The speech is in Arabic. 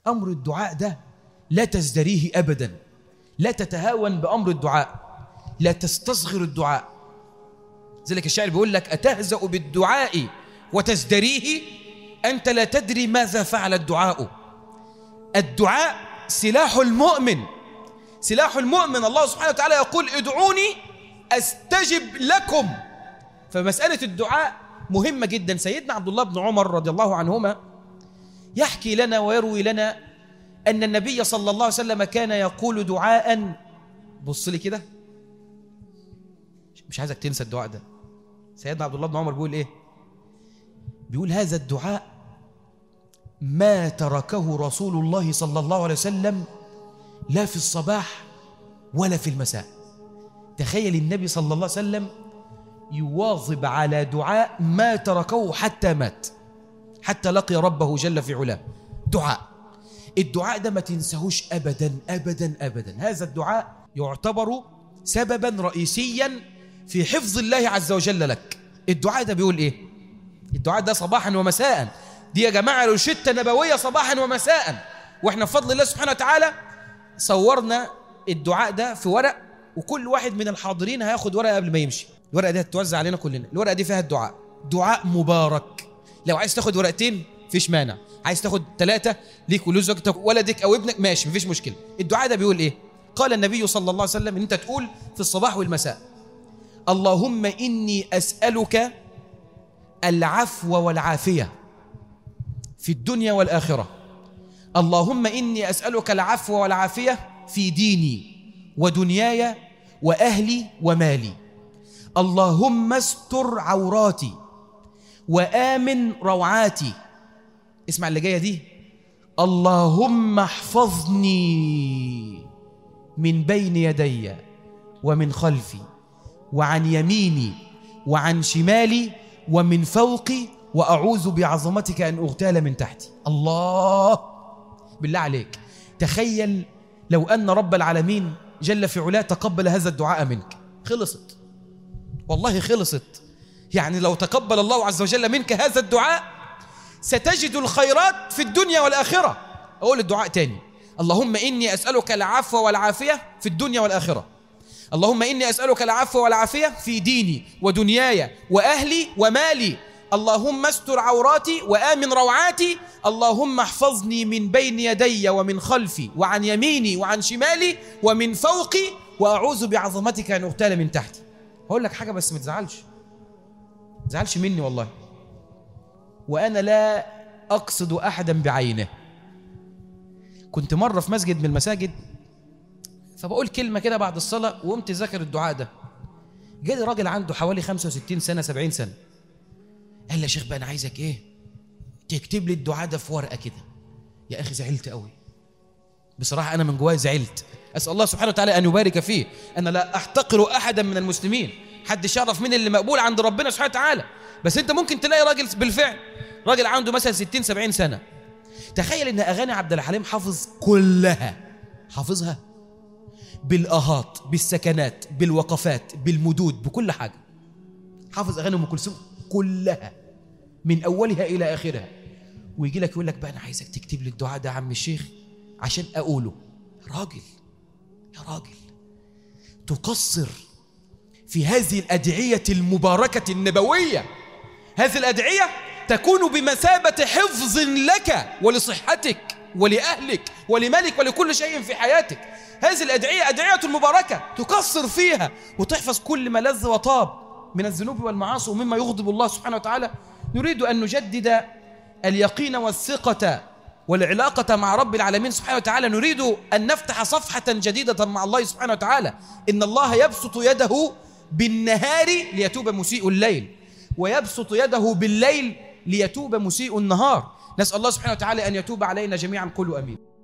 أمر الدعاء ده لا تزدريه أبدا، لا تتهاون بأمر الدعاء، لا تستصغر الدعاء. ذلك الشاعر بيقول لك: أتهزأ بالدعاء وتزدريه، أنت لا تدري ماذا فعل الدعاء. الدعاء سلاح المؤمن، سلاح المؤمن. الله سبحانه وتعالى يقول: ادعوني أستجب لكم. فمسألة الدعاء مهمة جدا. سيدنا عبد الله بن عمر رضي الله عنهما يحكي لنا ويروي لنا أن النبي صلى الله عليه وسلم كان يقول دعاء، بص لي كده، مش عايزك تنسى الدعاء ده. سيدنا عبد الله بن عمر بيقول إيه؟ بيقول: هذا الدعاء ما تركه رسول الله صلى الله عليه وسلم لا في الصباح ولا في المساء. تخيل النبي صلى الله عليه وسلم يواظب على دعاء ما تركه حتى مات، حتى لقي ربه جل في علاه. دعاء، الدعاء ده ما تنساهوش أبدا أبدا أبدا. هذا الدعاء يعتبر سببا رئيسيا في حفظ الله عز وجل لك. الدعاء ده بيقول إيه؟ الدعاء ده صباحا ومساء. دي يا جماعة روشتة نبوية صباحا ومساء، وإحنا بفضل الله سبحانه وتعالى صورنا الدعاء ده في ورق، وكل واحد من الحاضرين هياخد ورقة قبل ما يمشي. الورقة دي هتتوزع علينا كلنا. الورقة دي فيها الدعاء، دعاء مبارك. لو عايز تاخد ورقتين فيش مانع، عايز تاخد 3 ليك ولزوجتك ولدك أو ابنك ماشي، مفيش مشكلة. الدعاء ده بيقول إيه؟ قال النبي صلى الله عليه وسلم إن أنت تقول في الصباح والمساء: اللهم إني أسألك العفو والعافية في الدنيا والآخرة. اللهم إني أسألك العفو والعافية في ديني ودنياي وأهلي ومالي. اللهم استر عوراتي وآمن روعاتي. اسمع اللي جاية دي: اللهم احفظني من بين يدي ومن خلفي وعن يميني وعن شمالي ومن فوقي، وأعوذ بعظمتك أن أغتال من تحتي. الله، بالله عليك تخيل لو أن رب العالمين جل في علاه تقبل هذا الدعاء منك. خلصت، والله خلصت. يعني لو تقبل الله عز وجل منك هذا الدعاء ستجد الخيرات في الدنيا والآخرة. أقول الدعاء تاني: اللهم إني أسألك العفو والعافية في الدنيا والآخرة. اللهم إني أسألك العفو والعافية في ديني ودنياي وأهلي ومالي. اللهم استر عوراتي وآمن روعاتي. اللهم احفظني من بين يدي ومن خلفي وعن يميني وعن شمالي ومن فوقي، وأعوذ بعظمتك أن أغتال من تحتي. هقول لك حاجة بس ما تزعلش مني والله، وأنا لا أقصد أحدا بعينه. كنت مرة في مسجد من المساجد، فبقول كلمة كده بعد الصلاة وقمت ذاكر الدعاء ده. جالي راجل عنده حوالي 65 سنة 70 سنة، قال لي: يا شيخ بقى أنا عايزك إيه تكتب لي الدعاء ده في ورقة كده. يا أخي زعلت قوي بصراحة، أنا من جواي زعلت. أسأل الله سبحانه وتعالى أن يبارك فيه. أنا لا أحتقر أحدا من المسلمين، حد يعرف مين اللي مقبول عند ربنا سبحانه وتعالى، بس أنت ممكن تلاقي راجل بالفعل، راجل عنده مثلا 60 70 سنة. تخيل إن أغاني عبد الحليم حافظ كلها، حافظها بالآهات بالسكنات بالوقفات بالمدود بكل حاجة. حافظ أغاني أم كلثوم كلها من أولها إلى آخرها، ويجي لك يقول لك بقى أنا عايزك تكتب لي الدعاء ده يا عم الشيخ عشان أقوله. يا راجل تقصر في هذه الأدعية المباركة النبوية. هذه الأدعية تكون بمثابة حفظ لك ولصحتك ولأهلك ولمالك ولكل شيء في حياتك. هذه الأدعية أدعية المباركة تقصر فيها وتحفظ كل ما لذ وطاب من الذنوب والمعاصي ومما يغضب الله سبحانه وتعالى. نريد أن نجدد اليقين والثقة والعلاقة مع رب العالمين سبحانه وتعالى. نريد أن نفتح صفحة جديدة مع الله سبحانه وتعالى. إن الله يبسط يده بالنهار ليتوب مسيء الليل، ويبسط يده بالليل ليتوب مسيء النهار. نسأل الله سبحانه وتعالى أن يتوب علينا جميعا. قولوا أمين.